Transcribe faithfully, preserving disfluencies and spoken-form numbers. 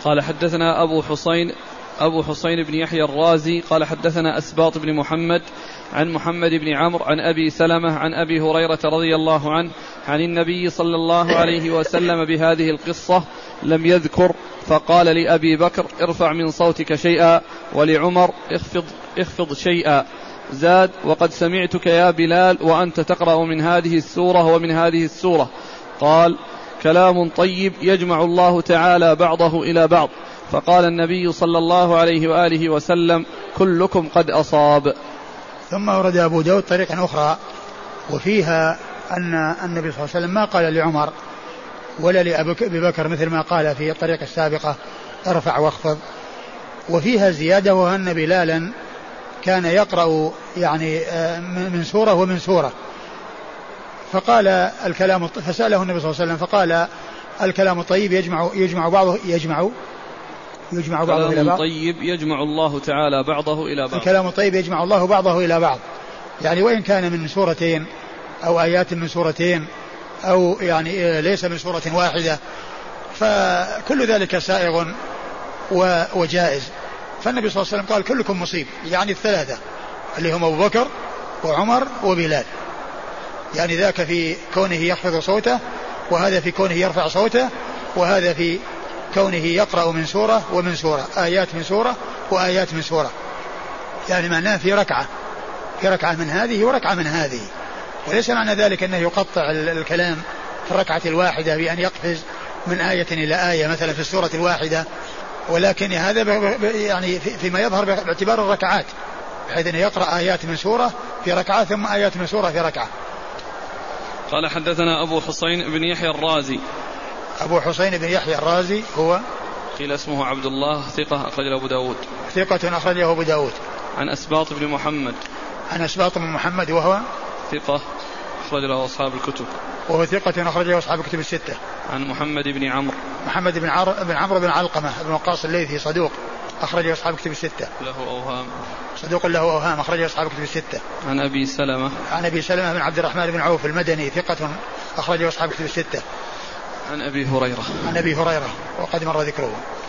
قال حدثنا أبو حسين أبو حسين بن يحيى الرازي قال حدثنا أسباط بن محمد عن محمد بن عمرو عن أبي سلمة عن أبي هريرة رضي الله عنه عن النبي صلى الله عليه وسلم بهذه القصة لم يذكر، فقال لأبي بكر ارفع من صوتك شيئا، ولعمر اخفض, اخفض شيئا. زاد وقد سمعتك يا بلال وأنت تقرأ من هذه السورة ومن هذه السورة. قال كلام طيب يجمع الله تعالى بعضه إلى بعض. فقال النبي صلى الله عليه وآله وسلم كلكم قد أصاب. ثم ورد أبو داود طريقا أخرى وفيها أن النبي صلى الله عليه وسلم ما قال لعمر ولا لأبي بكر مثل ما قال في الطريقة السابقة ارفع واخفض. وفيها زيادة وأن بلالا كان يقرأ يعني من سورة ومن سورة، فقال الكلام فسأله النبي صلى الله عليه وسلم فقال الكلام الطيب يجمع يجمع بعضه يجمع يجمع بعضه إلى بعض. طيب يجمع الله تعالى بعضه إلى بعض. الكلام الطيب يجمع الله بعضه إلى بعض، يعني وإن كان من سورتين أو آيات من سورتين أو يعني ليس من سورة واحدة فكل ذلك سائغ وجائز. فالنبي صلى الله عليه وسلم قال كلكم مصيب، يعني الثلاثة اللي هم أبو بكر وعمر وبلال، يعني ذاك في كونه يخفض صوته، وهذا في كونه يرفع صوته، وهذا في كونه يقرأ من سورة ومن سورة، آيات من سورة وآيات من سورة، يعني معناه في ركعة في ركعة من هذه وركعة من هذه. وليس معنى ذلك أنه يقطع الكلام في الركعة الواحدة بأن يقفز من آية إلى آية مثلا في السورة الواحدة، ولكن هذا يعني فيما يظهر باعتبار الركعات، بحيث أنه يقرأ آيات من سورة في ركعة ثم آيات من سورة في ركعة. قال حدثنا أبو حسين بن يحيى الرازي. أبو حسين بن يحيى الرازي هو قيل اسمه عبد الله، ثقة أخرجه أبو داود. ثقة أخرجه أبو داود. عن أسباط بن محمد. عن أسباط بن محمد وهو ثقة أخرج له أصحاب الكتب. وهو ثقة أخرجه أصحاب الكتب الستة. عن محمد بن عمرو. محمد بن عمرو بن عمرو بن علقمة بن وقاص الليثي صدوق أخرجه أصحاب الكتب الستة. له أوهام. صدوق له أوهام أخرجه أصحاب الكتب الستة. عن أبي سلمة. عن أبي سلمة بن عبد الرحمن بن عوف المدني ثقة أخرجه أصحاب الكتب الستة. عن أبي هريرة. عن أبي هريرة وقد مر ذكره.